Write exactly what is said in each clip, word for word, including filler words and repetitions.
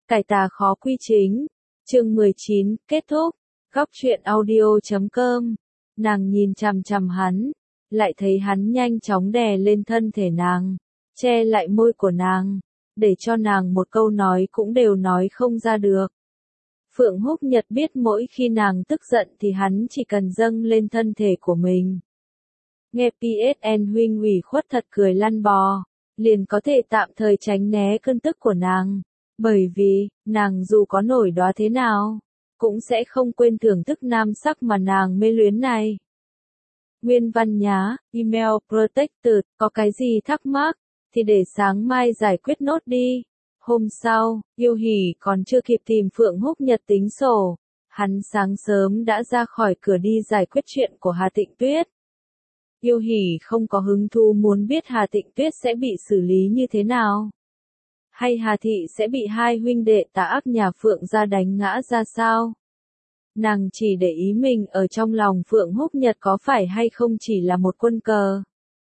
Cải tà khó quy chính. Chương mười chín, kết thúc. Góc truyện audio chấm com. Nàng nhìn chằm chằm hắn, lại thấy hắn nhanh chóng đè lên thân thể nàng, che lại môi của nàng, để cho nàng một câu nói cũng đều nói không ra được. Phượng Húc Nhật biết mỗi khi nàng tức giận thì hắn chỉ cần dâng lên thân thể của mình. Nghe pê ét en huynh ủy khuất thật cười lăn bò, liền có thể tạm thời tránh né cơn tức của nàng, bởi vì, nàng dù có nổi đoá thế nào, cũng sẽ không quên thưởng thức nam sắc mà nàng mê luyến này. Nguyên văn nhá, email protected, có cái gì thắc mắc, thì để sáng mai giải quyết nốt đi. Hôm sau, Yêu Hỉ còn chưa kịp tìm Phượng Húc Nhật tính sổ, hắn sáng sớm đã ra khỏi cửa đi giải quyết chuyện của Hà Tịnh Tuyết. Yêu Hỉ không có hứng thú muốn biết Hà Tịnh Tuyết sẽ bị xử lý như thế nào, hay Hà Thị sẽ bị hai huynh đệ tà ác nhà Phượng gia đánh ngã ra sao. Nàng chỉ để ý mình ở trong lòng Phượng Húc Nhật có phải hay không chỉ là một quân cờ.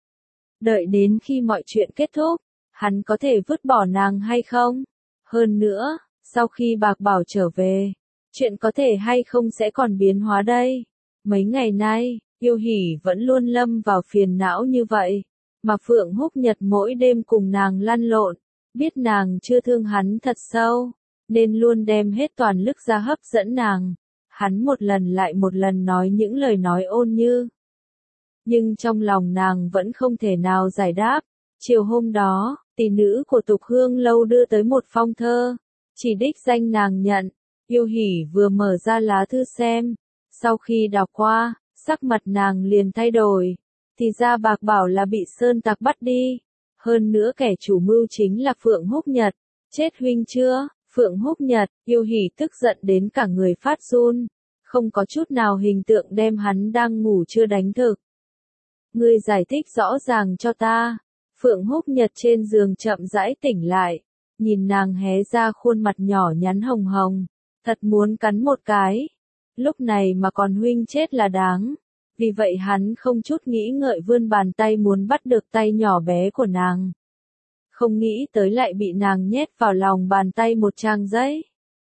Đợi đến khi mọi chuyện kết thúc, hắn có thể vứt bỏ nàng hay không? Hơn nữa, sau khi Bạc Bảo trở về, chuyện có thể hay không sẽ còn biến hóa đây. Mấy ngày nay, Yêu Hỉ vẫn luôn lâm vào phiền não như vậy, mà Phượng Húc Nhật mỗi đêm cùng nàng lăn lộn, biết nàng chưa thương hắn thật sâu, nên luôn đem hết toàn lực ra hấp dẫn nàng. Hắn một lần lại một lần nói những lời nói ôn như. Nhưng trong lòng nàng vẫn không thể nào giải đáp. Chiều hôm đó, tỷ nữ của Tục Hương Lâu đưa tới một phong thơ, chỉ đích danh nàng nhận. Yêu Hỉ vừa mở ra lá thư xem, sau khi đọc qua, sắc mặt nàng liền thay đổi. Thì ra Bạc Bảo là bị sơn tặc bắt đi. Hơn nữa kẻ chủ mưu chính là Phượng Húc Nhật. Chết huynh chưa? Phượng Húc Nhật, Yêu Hỉ tức giận đến cả người phát run, không có chút nào hình tượng đem hắn đang ngủ chưa đánh thức. Ngươi giải thích rõ ràng cho ta. Phượng Húc Nhật trên giường chậm rãi tỉnh lại, nhìn nàng hé ra khuôn mặt nhỏ nhắn hồng hồng, thật muốn cắn một cái. Lúc này mà còn huynh chết là đáng. Vì vậy hắn không chút nghĩ ngợi vươn bàn tay muốn bắt được tay nhỏ bé của nàng. Không nghĩ tới lại bị nàng nhét vào lòng bàn tay một trang giấy.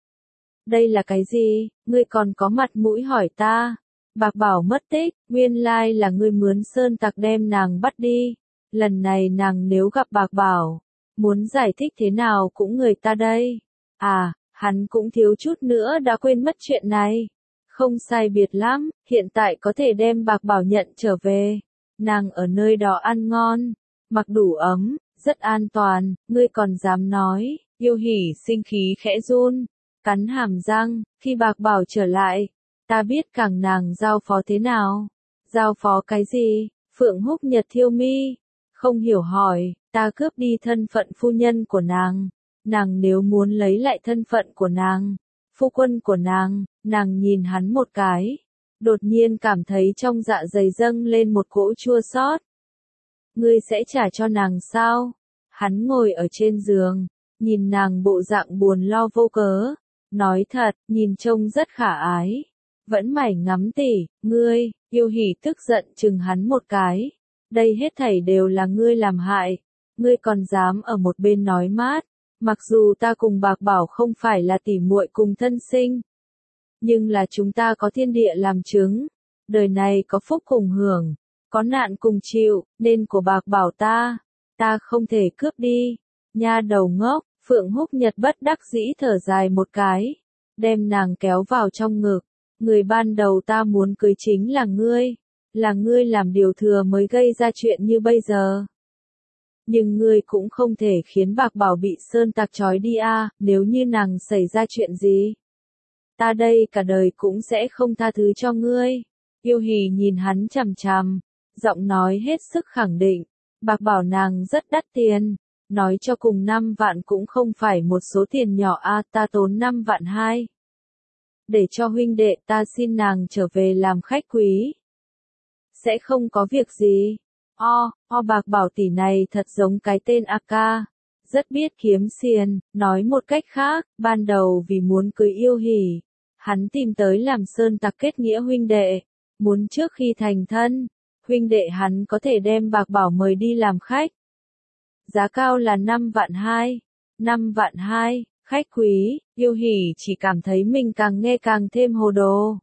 Đây là cái gì, ngươi còn có mặt mũi hỏi ta? Bạc Bảo mất tích, nguyên lai là ngươi mướn sơn tặc đem nàng bắt đi. Lần này nàng nếu gặp Bạc Bảo, muốn giải thích thế nào cũng người ta đây. À, hắn cũng thiếu chút nữa đã quên mất chuyện này. Không sai biệt lắm, hiện tại có thể đem Bạc Bảo nhận trở về. Nàng ở nơi đó ăn ngon, mặc đủ ấm, rất an toàn, ngươi còn dám nói. Yêu Hỉ sinh khí khẽ run, cắn hàm răng. Khi Bạc Bảo trở lại, ta biết càng nàng giao phó thế nào. Giao phó cái gì? Phượng Húc Nhật thiêu mi, không hiểu hỏi. Ta cướp đi thân phận phu nhân của nàng. Nàng nếu muốn lấy lại thân phận của nàng, phu quân của nàng, nàng nhìn hắn một cái, đột nhiên cảm thấy trong dạ dày dâng lên một cỗ chua xót. Ngươi sẽ trả cho nàng sao? Hắn ngồi ở trên giường, nhìn nàng bộ dạng buồn lo vô cớ, nói thật, nhìn trông rất khả ái. Vẫn mải ngắm tỉ, ngươi. Yêu Hỉ tức giận chừng hắn một cái. Đây hết thảy đều là ngươi làm hại. Ngươi còn dám ở một bên nói mát. Mặc dù ta cùng Bạc Bảo không phải là tỉ muội cùng thân sinh, nhưng là chúng ta có thiên địa làm chứng. Đời này có phúc cùng hưởng, có nạn cùng chịu, nên của Bạc Bảo ta, ta không thể cướp đi. Nha đầu ngốc. Phượng Húc Nhật bất đắc dĩ thở dài một cái, đem nàng kéo vào trong ngực. Người ban đầu ta muốn cưới chính là ngươi, là ngươi làm điều thừa mới gây ra chuyện như bây giờ. Nhưng ngươi cũng không thể khiến Bạc Bảo bị sơn tặc trói đi a, nếu như nàng xảy ra chuyện gì, ta đây cả đời cũng sẽ không tha thứ cho ngươi. Yêu Hỉ nhìn hắn chằm chằm, giọng nói hết sức khẳng định. Bạc Bảo nàng rất đắt tiền, nói cho cùng năm vạn cũng không phải một số tiền nhỏ a, ta tốn năm vạn hai. Để cho huynh đệ ta xin nàng trở về làm khách quý. Sẽ không có việc gì. O, o Bạc Bảo tỷ này thật giống cái tên a ca, rất biết kiếm xiên. Nói một cách khác, ban đầu vì muốn cưới Yêu Hỉ, hắn tìm tới làm sơn tặc kết nghĩa huynh đệ, muốn trước khi thành thân, huynh đệ hắn có thể đem Bạc Bảo mời đi làm khách. Giá cao là năm vạn hai. năm vạn hai, Khách quý, Yêu Hỉ chỉ cảm thấy mình càng nghe càng thêm hồ đồ.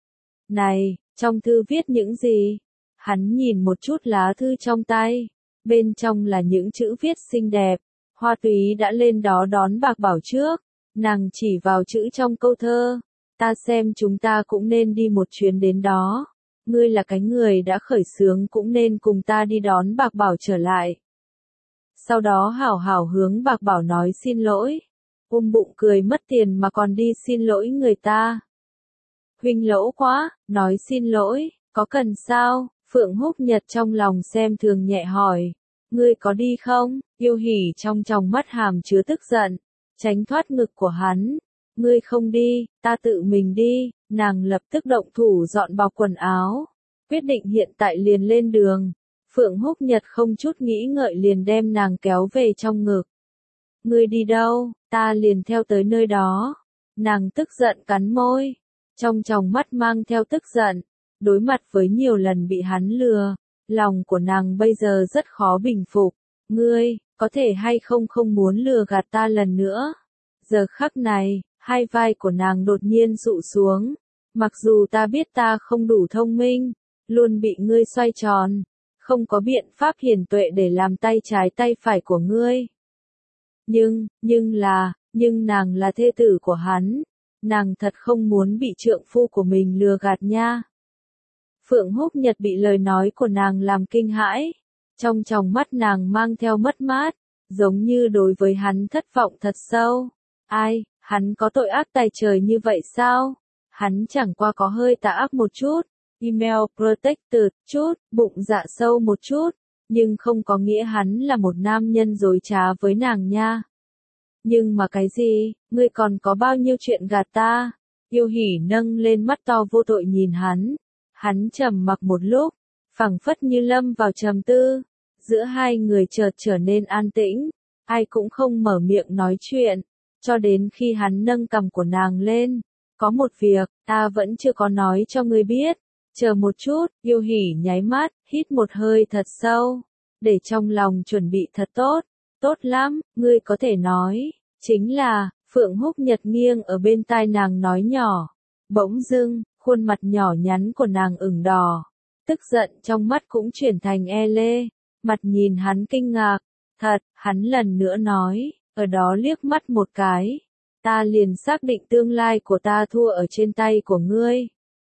Này, trong thư viết những gì? Hắn nhìn một chút lá thư trong tay. Bên trong là những chữ viết xinh đẹp. Hoa Túy đã lên đó đón Bạc Bảo trước. Nàng chỉ vào chữ trong câu thơ. Ta xem chúng ta cũng nên đi một chuyến đến đó. Ngươi là cái người đã khởi xướng cũng nên cùng ta đi đón Bạc Bảo trở lại. Sau đó hảo hảo hướng Bạc Bảo nói xin lỗi. Ôm bụng cười mất tiền mà còn đi xin lỗi người ta. Huynh lỗ quá, nói xin lỗi, có cần sao? Phượng Húc Nhật trong lòng xem thường nhẹ hỏi. Ngươi có đi không? Yêu Hỉ trong tròng mắt hàm chứa tức giận, tránh thoát ngực của hắn. Ngươi không đi, ta tự mình đi. Nàng lập tức động thủ dọn bọc quần áo. Quyết định hiện tại liền lên đường. Phượng Húc Nhật không chút nghĩ ngợi liền đem nàng kéo về trong ngực. Ngươi đi đâu, ta liền theo tới nơi đó. Nàng tức giận cắn môi. Trong tròng mắt mang theo tức giận. Đối mặt với nhiều lần bị hắn lừa. Lòng của nàng bây giờ rất khó bình phục. Ngươi, có thể hay không không muốn lừa gạt ta lần nữa. Giờ khắc này, hai vai của nàng đột nhiên dụ xuống. Mặc dù ta biết ta không đủ thông minh, luôn bị ngươi xoay tròn, không có biện pháp hiển tuệ để làm tay trái tay phải của ngươi. Nhưng, nhưng là, nhưng nàng là thê tử của hắn. Nàng thật không muốn bị trượng phu của mình lừa gạt nha. Phượng Húc Nhật bị lời nói của nàng làm kinh hãi. Trong tròng mắt nàng mang theo mất mát, giống như đối với hắn thất vọng thật sâu. Ai, hắn có tội ác tày trời như vậy sao? Hắn chẳng qua có hơi tà ác một chút, email protected chút, bụng dạ sâu một chút, nhưng không có nghĩa hắn là một nam nhân dối trá với nàng nha. Nhưng mà cái gì, ngươi còn có bao nhiêu chuyện gạt ta? Yêu Hỉ nâng lên mắt to vô tội nhìn hắn. Hắn trầm mặc một lúc, phảng phất như lâm vào trầm tư. Giữa hai người chợt trở nên an tĩnh, ai cũng không mở miệng nói chuyện, cho đến khi hắn nâng cằm của nàng lên. Có một việc, ta vẫn chưa có nói cho ngươi biết. Chờ một chút, Yêu Hỉ nháy mắt, hít một hơi thật sâu, để trong lòng chuẩn bị thật tốt. Tốt lắm, ngươi có thể nói. Chính là, Phượng Húc Nhật nghiêng ở bên tai nàng nói nhỏ. Bỗng dưng, khuôn mặt nhỏ nhắn của nàng ửng đỏ. Tức giận trong mắt cũng chuyển thành e lê. Mặt nhìn hắn kinh ngạc. Thật, hắn lần nữa nói, ở đó liếc mắt một cái. Ta liền xác định tương lai của ta thua ở trên tay của ngươi.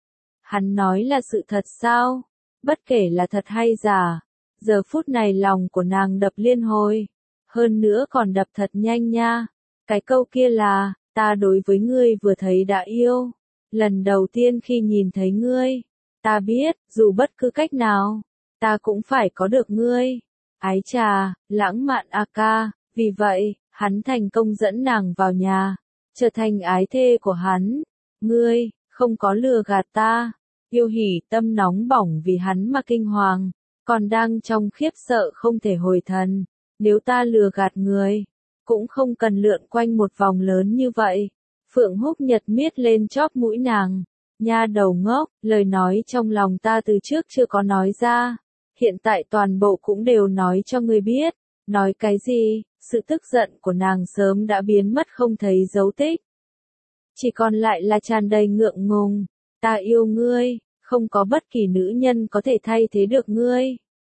Hắn nói là sự thật sao? Bất kể là thật hay giả. Giờ phút này lòng của nàng đập liên hồi. Hơn nữa còn đập thật nhanh nha. Cái câu kia là, ta đối với ngươi vừa thấy đã yêu. Lần đầu tiên khi nhìn thấy ngươi, ta biết, dù bất cứ cách nào, ta cũng phải có được ngươi. Ái chà, lãng mạn a ca, vì vậy, hắn thành công dẫn nàng vào nhà, trở thành ái thê của hắn. Ngươi, không có lừa gạt ta. Yêu Hỉ tâm nóng bỏng vì hắn mà kinh hoàng, còn đang trong khiếp sợ không thể hồi thần. Nếu ta lừa gạt người, cũng không cần lượn quanh một vòng lớn như vậy. Phượng Húc Nhật miết lên chóp mũi nàng. Nha đầu ngốc, lời nói trong lòng ta từ trước chưa có nói ra. Hiện tại toàn bộ cũng đều nói cho ngươi biết. Nói cái gì? Sự tức giận của nàng sớm đã biến mất không thấy dấu tích. Chỉ còn lại là tràn đầy ngượng ngùng. Ta yêu ngươi, không có bất kỳ nữ nhân có thể thay thế được ngươi.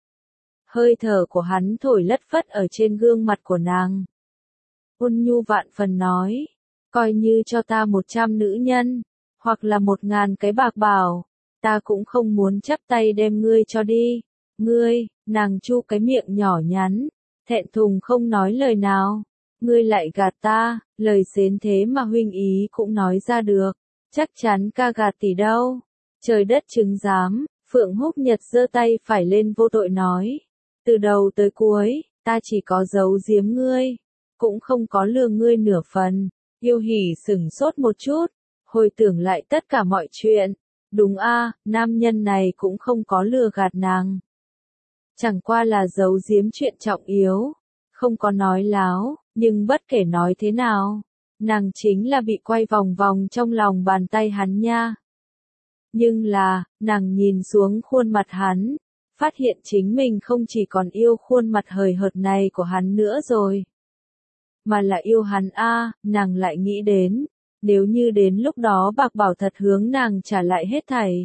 Hơi thở của hắn thổi lất phất ở trên gương mặt của nàng. Ôn nhu vạn phần nói, coi như cho ta một trăm nữ nhân, hoặc là một ngàn cái Bạc Bảo, ta cũng không muốn chắp tay đem ngươi cho đi. Ngươi, nàng chu cái miệng nhỏ nhắn, thẹn thùng không nói lời nào. Ngươi lại gạt ta, lời xến thế mà huynh ý cũng nói ra được. Chắc chắn ca gạt tỷ đâu. Trời đất chứng giám, Phượng Húc Nhật giơ tay phải lên vô tội nói. Từ đầu tới cuối, ta chỉ có giấu giếm ngươi, cũng không có lừa ngươi nửa phần. Yêu Hỉ sửng sốt một chút, hồi tưởng lại tất cả mọi chuyện. Đúng a, nam nhân này cũng không có lừa gạt nàng. Chẳng qua là giấu giếm chuyện trọng yếu, không có nói láo, nhưng bất kể nói thế nào, nàng chính là bị quay vòng vòng trong lòng bàn tay hắn nha. Nhưng là, nàng nhìn xuống khuôn mặt hắn, phát hiện chính mình không chỉ còn yêu khuôn mặt hời hợt này của hắn nữa rồi. mà là yêu hắn a. Nàng lại nghĩ đến, nếu như đến lúc đó Bạc Bảo thật hướng nàng trả lại hết thảy.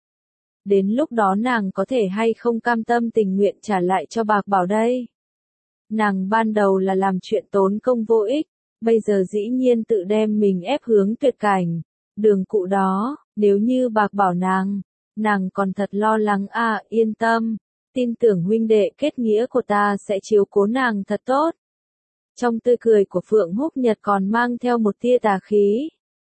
Đến lúc đó nàng có thể hay không cam tâm tình nguyện trả lại cho Bạc Bảo đây. Nàng ban đầu là làm chuyện tốn công vô ích, bây giờ dĩ nhiên tự đem mình ép hướng tuyệt cảnh. Đường cụ đó, nếu như Bạc Bảo nàng, nàng còn thật lo lắng a. Yên tâm, tin tưởng huynh đệ kết nghĩa của ta sẽ chiếu cố nàng thật tốt. Trong tươi cười của Phượng Húc Nhật còn mang theo một tia tà khí.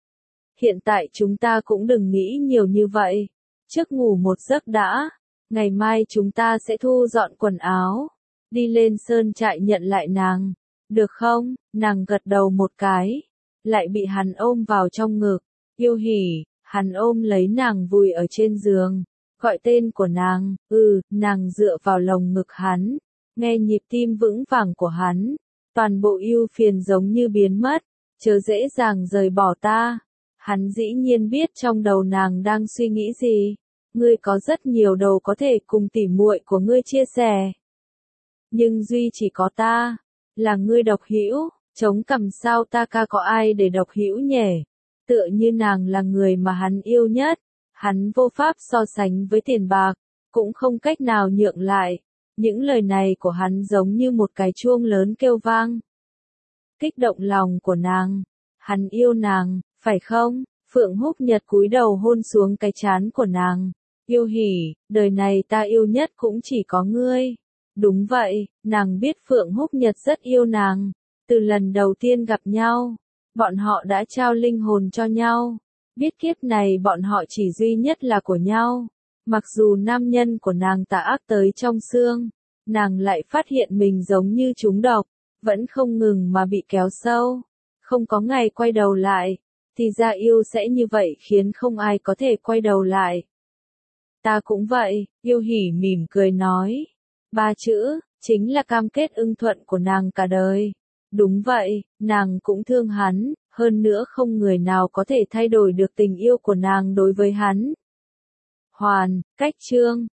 Hiện tại chúng ta cũng đừng nghĩ nhiều như vậy. Trước ngủ một giấc đã, ngày mai chúng ta sẽ thu dọn quần áo, đi lên sơn trại nhận lại nàng. Được không? Nàng gật đầu một cái, lại bị hắn ôm vào trong ngực. Yêu hỉ, hắn ôm lấy nàng vùi ở trên giường, gọi tên của nàng. Ừ, nàng dựa vào lồng ngực hắn, nghe nhịp tim vững vàng của hắn. Toàn bộ ưu phiền giống như biến mất, chớ dễ dàng rời bỏ ta. Hắn dĩ nhiên biết trong đầu nàng đang suy nghĩ gì. Ngươi có rất nhiều đầu có thể cùng tỉ muội của ngươi chia sẻ. Nhưng duy chỉ có ta, là ngươi độc hữu, chống cằm sao ta ca có ai để độc hữu nhỉ? Tựa như nàng là người mà hắn yêu nhất, hắn vô pháp so sánh với tiền bạc, cũng không cách nào nhượng lại. Những lời này của hắn giống như một cái chuông lớn kêu vang. Kích động lòng của nàng, hắn yêu nàng, phải không? Phượng Húc Nhật cúi đầu hôn xuống cái trán của nàng. Yêu hỉ, đời này ta yêu nhất cũng chỉ có ngươi. Đúng vậy, nàng biết Phượng Húc Nhật rất yêu nàng. Từ lần đầu tiên gặp nhau, bọn họ đã trao linh hồn cho nhau. Biết kiếp này bọn họ chỉ duy nhất là của nhau. Mặc dù nam nhân của nàng tà ác tới trong xương, nàng lại phát hiện mình giống như trúng độc, vẫn không ngừng mà bị kéo sâu. Không có ngày quay đầu lại, thì ra yêu sẽ như vậy khiến không ai có thể quay đầu lại. Ta cũng vậy, yêu hỉ mỉm cười nói. Ba chữ, chính là cam kết ưng thuận của nàng cả đời. Đúng vậy, nàng cũng thương hắn, hơn nữa không người nào có thể thay đổi được tình yêu của nàng đối với hắn. Hoàn, cách chương.